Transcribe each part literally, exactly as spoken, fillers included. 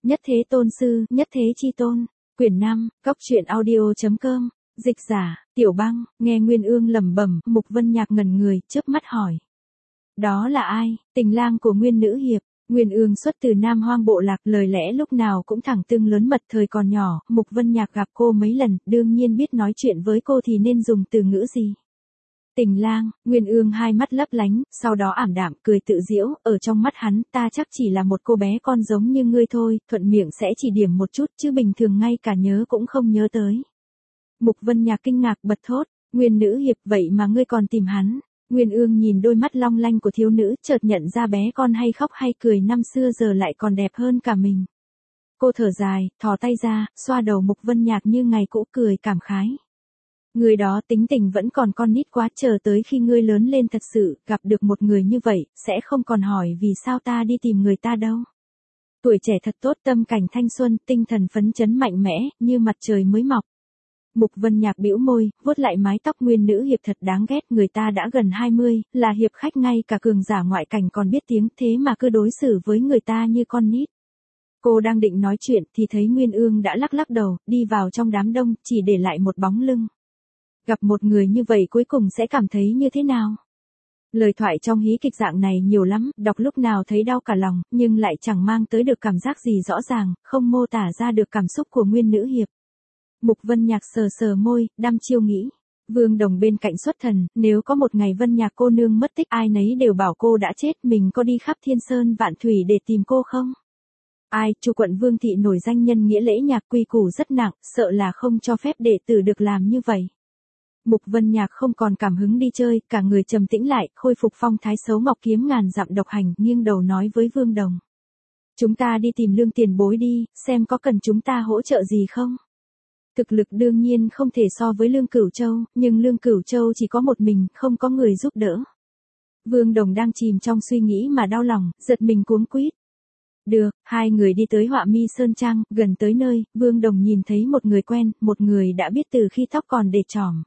Nhất thế tôn sư, nhất thế chi tôn. Quyển năm, Cóc truyện audio.com. Dịch giả, Tiểu Băng, nghe Nguyên Ương lẩm bẩm, Mục Vân Nhạc ngẩn người, chớp mắt hỏi. Đó là ai? Tình lang của Nguyên nữ hiệp. Nguyên Ương xuất từ Nam Hoang bộ lạc, lời lẽ lúc nào cũng thẳng tưng lớn mật. Thời còn nhỏ, Mục Vân Nhạc gặp cô mấy lần, đương nhiên biết nói chuyện với cô thì nên dùng từ ngữ gì. Tình lang, Nguyên Ương hai mắt lấp lánh, sau đó ảm đạm, cười tự giễu, ở trong mắt hắn, ta chắc chỉ là một cô bé con giống như ngươi thôi, thuận miệng sẽ chỉ điểm một chút, chứ bình thường ngay cả nhớ cũng không nhớ tới. Mục Vân Nhạc kinh ngạc bật thốt, Nguyên nữ hiệp, vậy mà ngươi còn tìm hắn. Nguyên Ương nhìn đôi mắt long lanh của thiếu nữ, chợt nhận ra bé con hay khóc hay cười năm xưa giờ lại còn đẹp hơn cả mình. Cô thở dài, thò tay ra, xoa đầu Mục Vân Nhạc như ngày cũ, cười cảm khái. Người đó tính tình vẫn còn con nít quá, chờ tới khi ngươi lớn lên thật sự, gặp được một người như vậy, sẽ không còn hỏi vì sao ta đi tìm người ta đâu. Tuổi trẻ thật tốt, tâm cảnh thanh xuân, tinh thần phấn chấn mạnh mẽ, như mặt trời mới mọc. Mục Vân Nhạc bĩu môi, vuốt lại mái tóc. Nguyên nữ hiệp thật đáng ghét, người ta đã gần hai mươi, là hiệp khách, ngay cả cường giả ngoại cảnh còn biết tiếng, thế mà cứ đối xử với người ta như con nít. Cô đang định nói chuyện thì thấy Nguyên Ương đã lắc lắc đầu, đi vào trong đám đông, chỉ để lại một bóng lưng. Gặp một người như vậy cuối cùng sẽ cảm thấy như thế nào? Lời thoại trong hí kịch dạng này nhiều lắm, đọc lúc nào thấy đau cả lòng, nhưng lại chẳng mang tới được cảm giác gì rõ ràng, không mô tả ra được cảm xúc của Nguyên nữ hiệp. Mục Vân Nhạc sờ sờ môi, đăm chiêu nghĩ. Vương Đồng bên cạnh xuất thần, nếu có một ngày Vân Nhạc cô nương mất tích, ai nấy đều bảo cô đã chết, mình có đi khắp thiên sơn vạn thủy để tìm cô không? Ai, Chu quận Vương thị nổi danh nhân nghĩa lễ nhạc, quy củ rất nặng, sợ là không cho phép đệ tử được làm như vậy. Mục Vân Nhạc không còn cảm hứng đi chơi, cả người trầm tĩnh lại, khôi phục phong thái xấu ngọc kiếm ngàn dặm độc hành, nghiêng đầu nói với Vương Đồng. Chúng ta đi tìm Lương tiền bối đi, xem có cần chúng ta hỗ trợ gì không? Thực lực đương nhiên không thể so với Lương Cửu Châu, nhưng Lương Cửu Châu chỉ có một mình, không có người giúp đỡ. Vương Đồng đang chìm trong suy nghĩ mà đau lòng, giật mình cuống quýt. Được, hai người đi tới Họa Mi Sơn Trang, gần tới nơi, Vương Đồng nhìn thấy một người quen, một người đã biết từ khi tóc còn để tròm.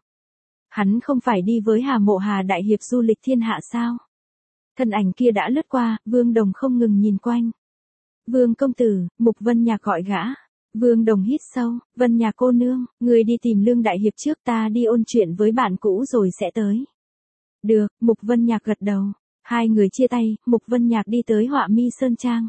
Hắn không phải đi với Hà Mộ Hà đại hiệp du lịch thiên hạ sao? Thân ảnh kia đã lướt qua, Vương Đồng không ngừng nhìn quanh. Vương công tử, Mục Vân Nhạc gọi gã. Vương Đồng hít sâu, Vân Nhạc cô nương, người đi tìm Lương đại hiệp trước, ta đi ôn chuyện với bạn cũ rồi sẽ tới. Được, Mục Vân Nhạc gật đầu. Hai người chia tay, Mục Vân Nhạc đi tới Họa Mi Sơn Trang.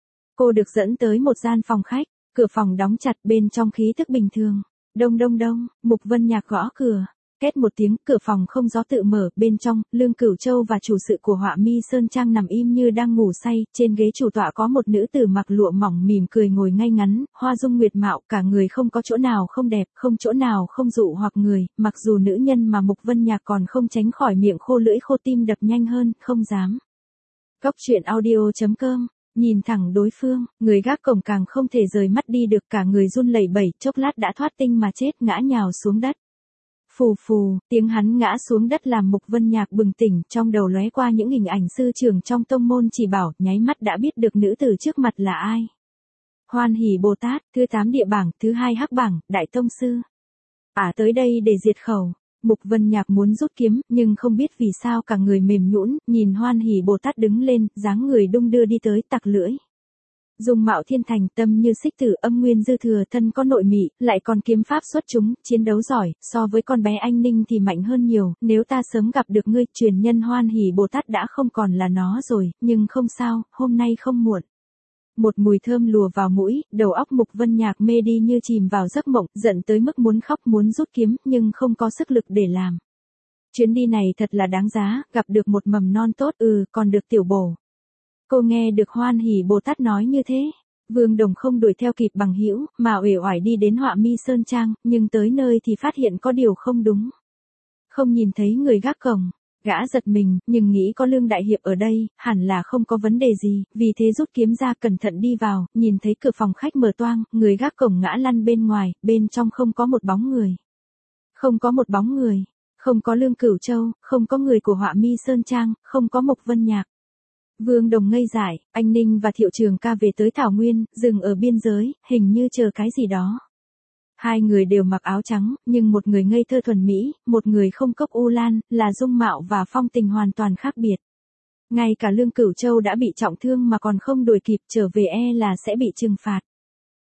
Cô được dẫn tới một gian phòng khách, cửa phòng đóng chặt, bên trong khí thức bình thường. Đông đông đông, Mục Vân Nhạc gõ cửa. Két một tiếng, cửa phòng không gió tự mở, bên trong, Lương Cửu Châu và chủ sự của Họa Mi Sơn Trang nằm im như đang ngủ say, trên ghế chủ tọa có một nữ tử mặc lụa mỏng mỉm cười ngồi ngay ngắn, hoa dung nguyệt mạo, cả người không có chỗ nào không đẹp, không chỗ nào không dụ hoặc người, mặc dù nữ nhân mà Mục Vân Nhạc còn không tránh khỏi miệng khô lưỡi khô, tim đập nhanh hơn, không dám. Cóc truyện audio.com. Nhìn thẳng đối phương, người gác cổng càng không thể rời mắt đi được, cả người run lẩy bẩy, chốc lát đã thoát tinh mà chết, ngã nhào xuống đất. Phù phù, tiếng hắn ngã xuống đất làm Mục Vân Nhạc bừng tỉnh, trong đầu lóe qua những hình ảnh sư trưởng trong tông môn chỉ bảo, nháy mắt đã biết được nữ tử trước mặt là ai. Hoan Hỷ Bồ Tát, thứ tám địa bảng, thứ hai hắc bảng, đại tông sư. À tới đây để diệt khẩu. Mục Vân Nhạc muốn rút kiếm, nhưng không biết vì sao cả người mềm nhũn, nhìn Hoan Hỷ Bồ Tát đứng lên, dáng người đung đưa đi tới, tặc lưỡi. Dung mạo thiên thành, tâm như xích tử, âm nguyên dư thừa, thân có nội mị, lại còn kiếm pháp xuất chúng, chiến đấu giỏi, so với con bé Anh Ninh thì mạnh hơn nhiều, nếu ta sớm gặp được ngươi, truyền nhân Hoan Hỷ Bồ Tát đã không còn là nó rồi, nhưng không sao, hôm nay không muộn. Một mùi thơm lùa vào mũi, đầu óc Mục Vân Nhạc mê đi như chìm vào giấc mộng, giận tới mức muốn khóc muốn rút kiếm, nhưng không có sức lực để làm. Chuyến đi này thật là đáng giá, gặp được một mầm non tốt, ừ, còn được tiểu bổ. Cô nghe được Hoan Hỷ Bồ Tát nói như thế, Vương Đồng không đuổi theo kịp bằng hữu, mà uể oải đi đến Họa Mi Sơn Trang, nhưng tới nơi thì phát hiện có điều không đúng. Không nhìn thấy người gác cổng, gã giật mình, nhưng nghĩ có Lương đại hiệp ở đây, hẳn là không có vấn đề gì, vì thế rút kiếm ra cẩn thận đi vào, nhìn thấy cửa phòng khách mở toang, người gác cổng ngã lăn bên ngoài, bên trong không có một bóng người. Không có một bóng người, không có Lương Cửu Châu, không có người của Họa Mi Sơn Trang, không có Mục Vân Nhạc. Vương Đồng ngây dại, Anh Ninh và Thiệu Trường Ca về tới Thảo Nguyên, dừng ở biên giới, hình như chờ cái gì đó. Hai người đều mặc áo trắng, nhưng một người ngây thơ thuần mỹ, một người không cốc u lan, là dung mạo và phong tình hoàn toàn khác biệt. Ngay cả Lương Cửu Châu đã bị trọng thương mà còn không đuổi kịp trở về, e là sẽ bị trừng phạt.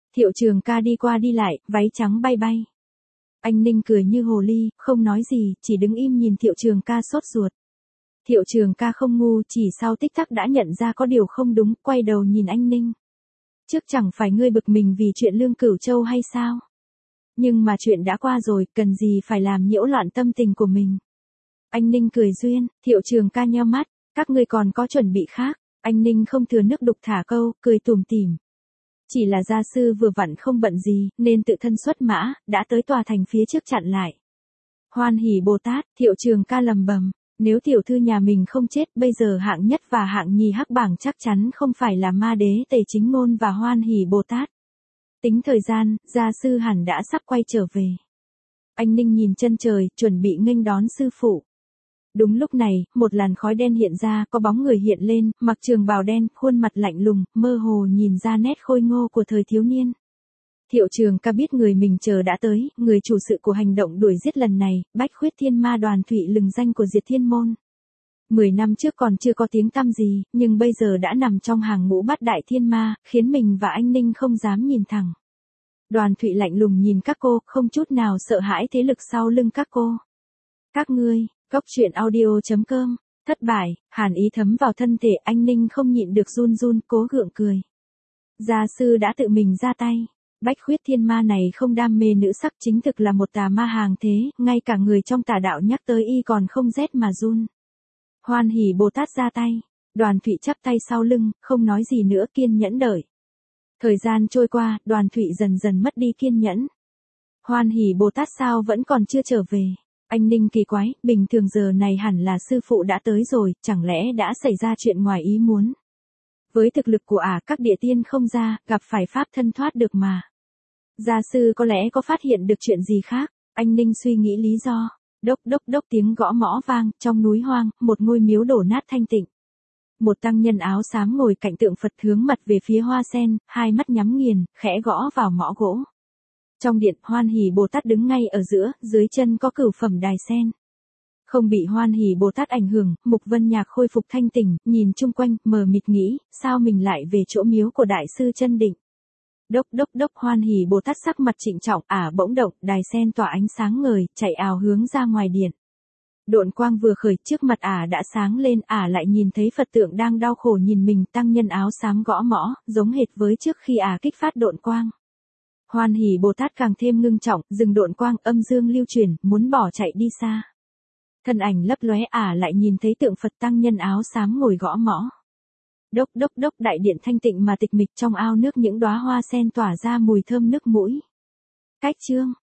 Thiệu Trường Ca đi qua đi lại, váy trắng bay bay. Anh Ninh cười như hồ ly, không nói gì, chỉ đứng im nhìn Thiệu Trường Ca sốt ruột. Thiệu Trường Ca không ngu, chỉ sau tích tắc đã nhận ra có điều không đúng, quay đầu nhìn anh Ninh. Trước chẳng phải ngươi bực mình vì chuyện Lương Cửu Châu hay sao? Nhưng mà chuyện đã qua rồi, cần gì phải làm nhiễu loạn tâm tình của mình. Anh Ninh cười duyên, Thiệu Trường Ca nheo mắt, các ngươi còn có chuẩn bị khác. Anh Ninh không thừa nước đục thả câu, cười tủm tỉm. Chỉ là gia sư vừa vặn không bận gì, nên tự thân xuất mã, đã tới tòa thành phía trước chặn lại. Hoan hỉ Bồ Tát, Thiệu Trường Ca lầm bầm, nếu tiểu thư nhà mình không chết, bây giờ hạng nhất và hạng nhì hắc bảng chắc chắn không phải là Ma Đế Tề Chính Ngôn và Hoan hỉ Bồ Tát. Tính thời gian, gia sư hẳn đã sắp quay trở về. Anh Ninh nhìn chân trời, chuẩn bị nghênh đón sư phụ. Đúng lúc này, một làn khói đen hiện ra, có bóng người hiện lên, mặc trường bào đen, khuôn mặt lạnh lùng, mơ hồ nhìn ra nét khôi ngô của thời thiếu niên. Thiệu Trường Ca biết người mình chờ đã tới, người chủ sự của hành động đuổi giết lần này, Bách Khuyết Thiên Ma Đoàn Thụy lừng danh của Diệt Thiên Môn. Mười năm trước còn chưa có tiếng tăm gì, nhưng bây giờ đã nằm trong hàng ngũ bát đại thiên ma, khiến mình và anh Ninh không dám nhìn thẳng. Đoàn Thụy lạnh lùng nhìn các cô, không chút nào sợ hãi thế lực sau lưng các cô. Các ngươi, Cốc truyện audio chấm com, thất bại, hàn ý thấm vào thân thể, anh Ninh không nhịn được run run, cố gượng cười. Gia sư đã tự mình ra tay. Bách Khuyết Thiên Ma này không đam mê nữ sắc, chính thực là một tà ma hàng thế, ngay cả người trong tà đạo nhắc tới y còn không rét mà run. Hoan hỉ Bồ Tát ra tay. Đoàn Thụy chắp tay sau lưng, không nói gì nữa, kiên nhẫn đợi. Thời gian trôi qua, Đoàn Thụy dần dần mất đi kiên nhẫn. Hoan hỉ Bồ Tát sao vẫn còn chưa trở về? Anh Ninh kỳ quái, bình thường giờ này hẳn là sư phụ đã tới rồi, chẳng lẽ đã xảy ra chuyện ngoài ý muốn? Với thực lực của ả, à, các địa tiên không ra, gặp phải pháp thân thoát được mà. Gia sư có lẽ có phát hiện được chuyện gì khác, anh Ninh suy nghĩ lý do. Đốc đốc đốc tiếng gõ mõ vang, trong núi hoang, một ngôi miếu đổ nát thanh tịnh. Một tăng nhân áo xám ngồi cạnh tượng Phật hướng mặt về phía hoa sen, hai mắt nhắm nghiền, khẽ gõ vào mõ gỗ. Trong điện, Hoan hỉ Bồ Tát đứng ngay ở giữa, dưới chân có cửu phẩm đài sen. Không bị Hoan hỉ Bồ Tát ảnh hưởng, Mục Vân Nhạc khôi phục thanh tỉnh, nhìn chung quanh, mờ mịt nghĩ, sao mình lại về chỗ miếu của đại sư Chân Định. Đốc đốc đốc Hoan hỉ Bồ Tát sắc mặt trịnh trọng, ả bỗng động, đài sen tỏa ánh sáng ngời, chạy ào hướng ra ngoài điện. Độn quang vừa khởi, trước mặt ả đã sáng lên, ả lại nhìn thấy Phật tượng đang đau khổ nhìn mình, tăng nhân áo xám gõ mõ, giống hệt với trước khi ả kích phát độn quang. Hoan hỉ Bồ Tát càng thêm ngưng trọng, dừng độn quang, âm dương lưu chuyển, muốn bỏ chạy đi xa. Thân ảnh lấp lóe, ả lại nhìn thấy tượng Phật tăng nhân áo xám ngồi gõ mõ. Đốc đốc đốc đại điện thanh tịnh mà tịch mịch, trong ao nước những đóa hoa sen tỏa ra mùi thơm nước mũi. Cách chương